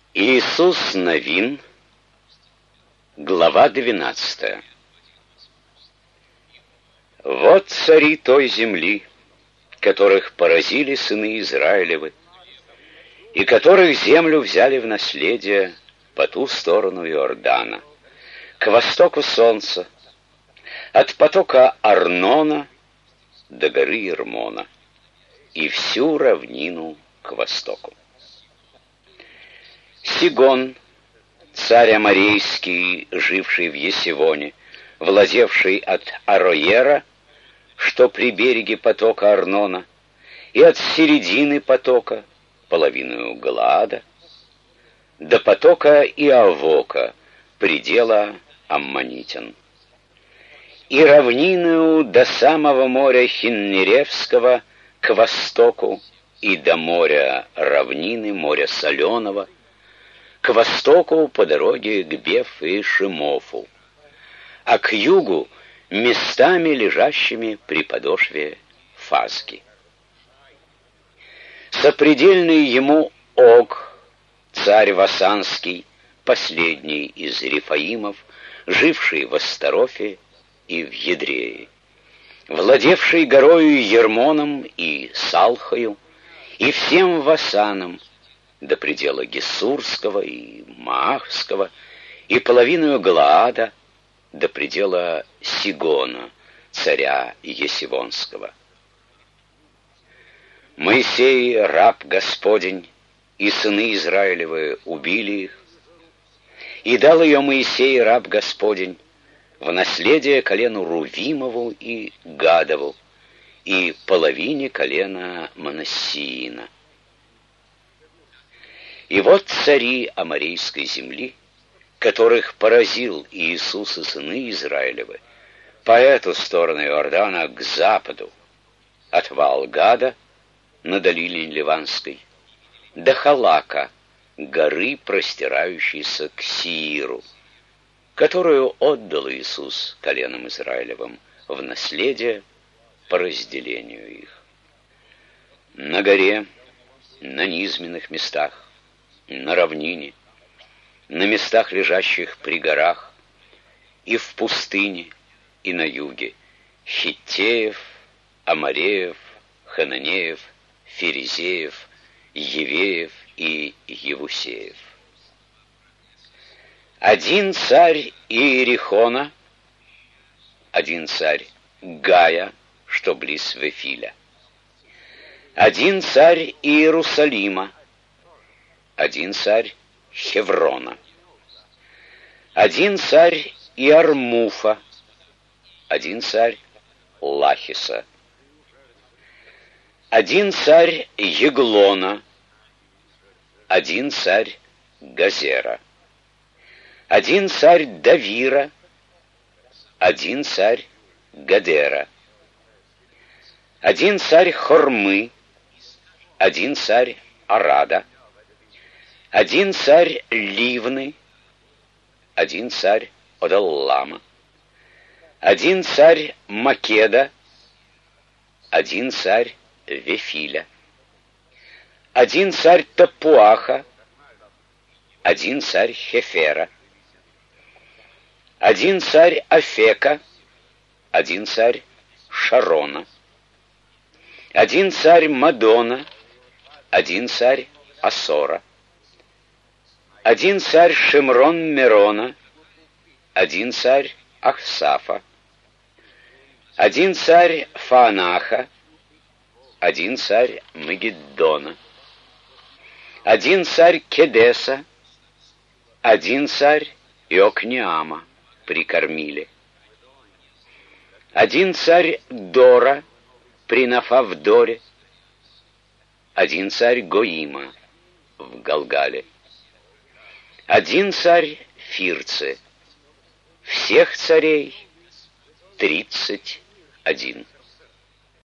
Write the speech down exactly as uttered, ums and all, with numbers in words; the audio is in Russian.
Иисус Новин, глава двенадцатая. Вот цари той земли, которых поразили сыны Израилевы, и которых землю взяли в наследие по ту сторону Иордана, к востоку солнца, от потока Арнона до горы Ермона, и всю равнину к востоку. Сигон, царь аморейский, живший в Есивоне, владевший от Ароера, что при береге потока Арнона, и от середины потока, половину Галаада, до потока Иавока, предела Аммонитян, и равнину до самого моря Хиннеревского к востоку, и до моря равнины, моря Соленого, к востоку по дороге к Беф и Шимофу, а к югу местами, лежащими при подошве Фазги. Сопредельный ему Ог, царь Васанский, последний из Рефаимов, живший в Астарофе и в Едрее, владевший горою Ермоном и Салхою, и всем Васаном, до предела Гессурского и Маахского, и половину Галаада, до предела Сигона, царя Есивонского. Моисей, раб Господень, и сыны Израилевы убили их, и дал ее Моисей, раб Господень, в наследие колену Рувимову и Гадову, и половине колена Манассиина. И вот цари аморейской земли, которых поразил Иисус и сыны Израилевы, по эту сторону Иордана к западу, от Ваал-Гада на долине Ливанской, до Халака, горы, простирающейся к Сииру, которую отдал Иисус коленам Израилевым в наследие по разделению их. На горе, на низменных местах, на равнине, на местах, лежащих при горах, и в пустыне, и на юге, Хиттеев, Амореев, Хананеев, Ферезеев, Евеев и Евусеев. Один царь Иерихона, один царь Гая, что близ Вефиля, один царь Иерусалима, один царь Хеврона, один царь Иармуфа, один царь Лахиса, один царь Еглона, один царь Газера, один царь Давира, один царь Гадера, один царь Хормы, один царь Арада, один царь Ливны, один царь Одаллама, один царь Македа, один царь Вефиля, один царь Тапуаха, один царь Хефера, один царь Афека, один царь Шарона, один царь Мадона, один царь Асора, один царь Шимрон-Мерона, один царь Ахсафа, один царь Фаанаха, один царь Мегиддона, один царь Кедеса, один царь Иокнеама при Кормиле, один царь Дора при Нафавдоре, один царь Гоима в Галгале, один царь Фирце, всех царей тридцать один.